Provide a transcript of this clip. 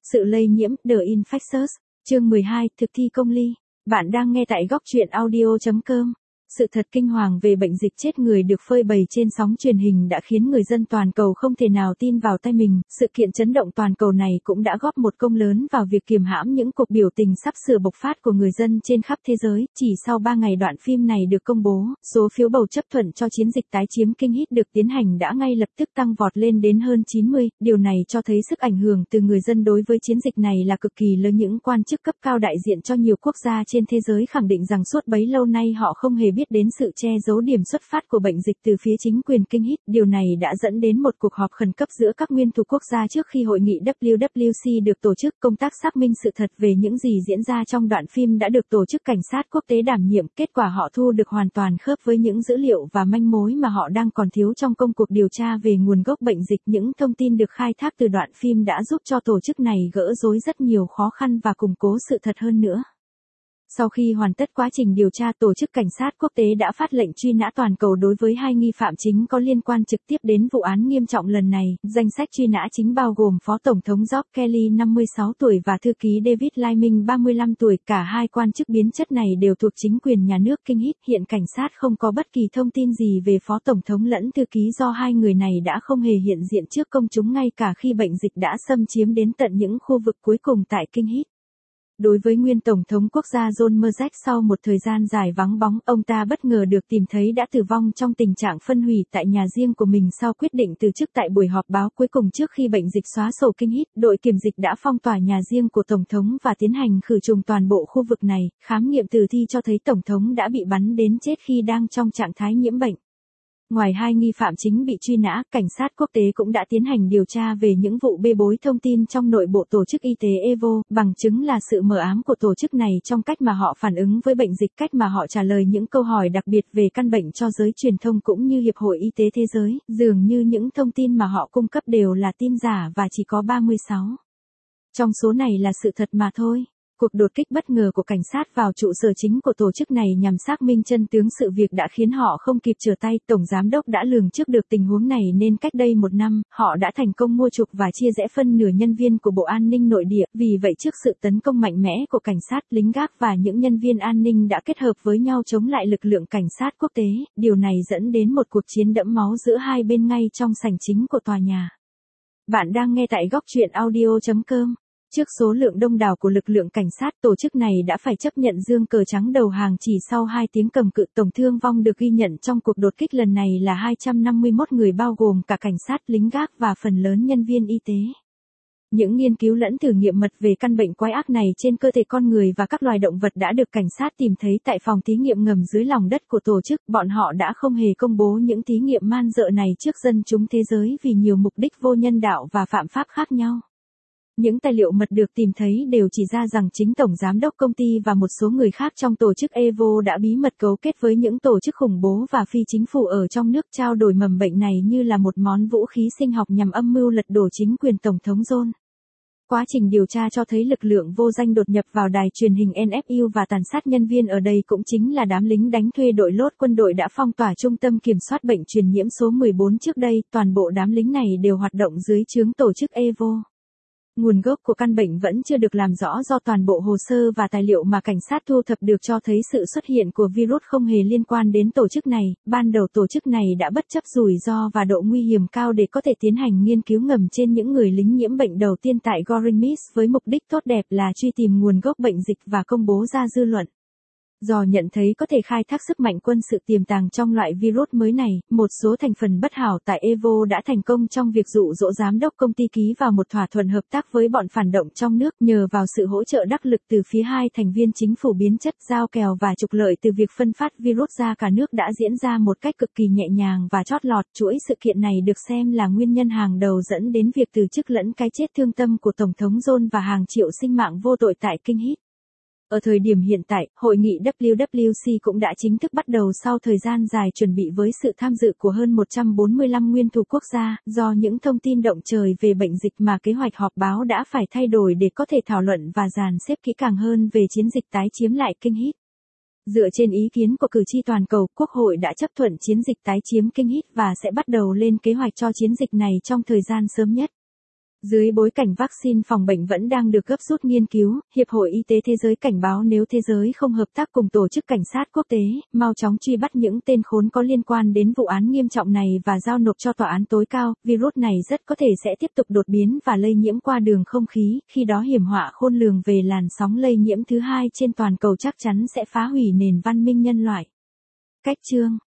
Sự lây nhiễm, The Infectious, chương 12, thực thi công ly. Bạn đang nghe tại góc truyện audio.com. Sự thật kinh hoàng về bệnh dịch chết người được phơi bày trên sóng truyền hình đã khiến người dân toàn cầu không thể nào tin vào tai mình. Sự kiện chấn động toàn cầu này cũng đã góp một công lớn vào việc kiềm hãm những cuộc biểu tình sắp sửa bộc phát của người dân trên khắp thế giới. Chỉ sau 3 ngày đoạn phim này được công bố, số phiếu bầu chấp thuận cho chiến dịch tái chiếm kinh hít được tiến hành đã ngay lập tức tăng vọt lên đến hơn 90. Điều này cho thấy sức ảnh hưởng từ người dân đối với chiến dịch này là cực kỳ lớn. Những quan chức cấp cao đại diện cho nhiều quốc gia trên thế giới khẳng định rằng suốt bấy lâu nay họ không hề biết đến sự che giấu điểm xuất phát của bệnh dịch từ phía chính quyền kinh hít. Điều này đã dẫn đến một cuộc họp khẩn cấp giữa các nguyên thủ quốc gia trước khi hội nghị WWC được tổ chức. Công tác xác minh sự thật về những gì diễn ra trong đoạn phim đã được tổ chức cảnh sát quốc tế đảm nhiệm. Kết quả họ thu được hoàn toàn khớp với những dữ liệu và manh mối mà họ đang còn thiếu trong công cuộc điều tra về nguồn gốc bệnh dịch. Những thông tin được khai thác từ đoạn phim đã giúp cho tổ chức này gỡ rối rất nhiều khó khăn và củng cố sự thật hơn nữa. Sau khi hoàn tất quá trình điều tra, tổ chức cảnh sát quốc tế đã phát lệnh truy nã toàn cầu đối với 2 nghi phạm chính có liên quan trực tiếp đến vụ án nghiêm trọng lần này. Danh sách truy nã chính bao gồm Phó Tổng thống George Kelly 56 tuổi và Thư ký David Liming 35 tuổi. Cả hai quan chức biến chất này đều thuộc chính quyền nhà nước kinh hít. Hiện cảnh sát không có bất kỳ thông tin gì về Phó Tổng thống lẫn thư ký do hai người này đã không hề hiện diện trước công chúng ngay cả khi bệnh dịch đã xâm chiếm đến tận những khu vực cuối cùng tại kinh hít. Đối với nguyên Tổng thống quốc gia John Merzick, sau một thời gian dài vắng bóng, ông ta bất ngờ được tìm thấy đã tử vong trong tình trạng phân hủy tại nhà riêng của mình sau quyết định từ chức. Tại buổi họp báo cuối cùng trước khi bệnh dịch xóa sổ kinh hít, đội kiểm dịch đã phong tỏa nhà riêng của Tổng thống và tiến hành khử trùng toàn bộ khu vực này. Khám nghiệm tử thi cho thấy Tổng thống đã bị bắn đến chết khi đang trong trạng thái nhiễm bệnh. Ngoài 2 nghi phạm chính bị truy nã, cảnh sát quốc tế cũng đã tiến hành điều tra về những vụ bê bối thông tin trong nội bộ tổ chức y tế EVO, bằng chứng là sự mờ ám của tổ chức này trong cách mà họ phản ứng với bệnh dịch, cách mà họ trả lời những câu hỏi đặc biệt về căn bệnh cho giới truyền thông cũng như Hiệp hội Y tế Thế giới. Dường như những thông tin mà họ cung cấp đều là tin giả và chỉ có 36 trong số này là sự thật mà thôi. Cuộc đột kích bất ngờ của cảnh sát vào trụ sở chính của tổ chức này nhằm xác minh chân tướng sự việc đã khiến họ không kịp trở tay. Tổng giám đốc đã lường trước được tình huống này nên cách đây 1 năm, họ đã thành công mua chuộc và chia rẽ phân nửa nhân viên của Bộ An ninh Nội địa. Vì vậy trước sự tấn công mạnh mẽ của cảnh sát, lính gác và những nhân viên an ninh đã kết hợp với nhau chống lại lực lượng cảnh sát quốc tế. Điều này dẫn đến một cuộc chiến đẫm máu giữa hai bên ngay trong sảnh chính của tòa nhà. Bạn đang nghe tại góc truyện audio.com. Trước số lượng đông đảo của lực lượng cảnh sát, tổ chức này đã phải chấp nhận giương cờ trắng đầu hàng chỉ sau 2 tiếng cầm cự. Tổng thương vong được ghi nhận trong cuộc đột kích lần này là 251 người bao gồm cả cảnh sát, lính gác và phần lớn nhân viên y tế. Những nghiên cứu lẫn thử nghiệm mật về căn bệnh quái ác này trên cơ thể con người và các loài động vật đã được cảnh sát tìm thấy tại phòng thí nghiệm ngầm dưới lòng đất của tổ chức. Bọn họ đã không hề công bố những thí nghiệm man dợ này trước dân chúng thế giới vì nhiều mục đích vô nhân đạo và phạm pháp khác nhau. Những tài liệu mật được tìm thấy đều chỉ ra rằng chính Tổng Giám đốc công ty và một số người khác trong tổ chức EVO đã bí mật cấu kết với những tổ chức khủng bố và phi chính phủ ở trong nước, trao đổi mầm bệnh này như là một món vũ khí sinh học nhằm âm mưu lật đổ chính quyền Tổng thống John. Quá trình điều tra cho thấy lực lượng vô danh đột nhập vào đài truyền hình NFU và tàn sát nhân viên ở đây cũng chính là đám lính đánh thuê đội lốt quân đội đã phong tỏa trung tâm kiểm soát bệnh truyền nhiễm số 14 trước đây. Toàn bộ đám lính này đều hoạt động dưới trướng tổ chức EVO. Nguồn gốc của căn bệnh vẫn chưa được làm rõ do toàn bộ hồ sơ và tài liệu mà cảnh sát thu thập được cho thấy sự xuất hiện của virus không hề liên quan đến tổ chức này. Ban đầu tổ chức này đã bất chấp rủi ro và độ nguy hiểm cao để có thể tiến hành nghiên cứu ngầm trên những người lính nhiễm bệnh đầu tiên tại Goremys với mục đích tốt đẹp là truy tìm nguồn gốc bệnh dịch và công bố ra dư luận. Do nhận thấy có thể khai thác sức mạnh quân sự tiềm tàng trong loại virus mới này, một số thành phần bất hảo tại EVO đã thành công trong việc dụ dỗ giám đốc công ty ký vào một thỏa thuận hợp tác với bọn phản động trong nước. Nhờ vào sự hỗ trợ đắc lực từ phía hai thành viên chính phủ biến chất, giao kèo và trục lợi từ việc phân phát virus ra cả nước đã diễn ra một cách cực kỳ nhẹ nhàng và chót lọt. Chuỗi sự kiện này được xem là nguyên nhân hàng đầu dẫn đến việc từ chức lẫn cái chết thương tâm của Tổng thống John và hàng triệu sinh mạng vô tội tại kinh hít. Ở thời điểm hiện tại, hội nghị WWC cũng đã chính thức bắt đầu sau thời gian dài chuẩn bị với sự tham dự của hơn 145 nguyên thủ quốc gia. Do những thông tin động trời về bệnh dịch mà kế hoạch họp báo đã phải thay đổi để có thể thảo luận và dàn xếp kỹ càng hơn về chiến dịch tái chiếm lại kinh hít. Dựa trên ý kiến của cử tri toàn cầu, Quốc hội đã chấp thuận chiến dịch tái chiếm kinh hít và sẽ bắt đầu lên kế hoạch cho chiến dịch này trong thời gian sớm nhất. Dưới bối cảnh vaccine phòng bệnh vẫn đang được gấp rút nghiên cứu, Hiệp hội Y tế Thế giới cảnh báo nếu thế giới không hợp tác cùng Tổ chức Cảnh sát Quốc tế, mau chóng truy bắt những tên khốn có liên quan đến vụ án nghiêm trọng này và giao nộp cho tòa án tối cao, virus này rất có thể sẽ tiếp tục đột biến và lây nhiễm qua đường không khí, khi đó hiểm họa khôn lường về làn sóng lây nhiễm thứ hai trên toàn cầu chắc chắn sẽ phá hủy nền văn minh nhân loại. Cách chương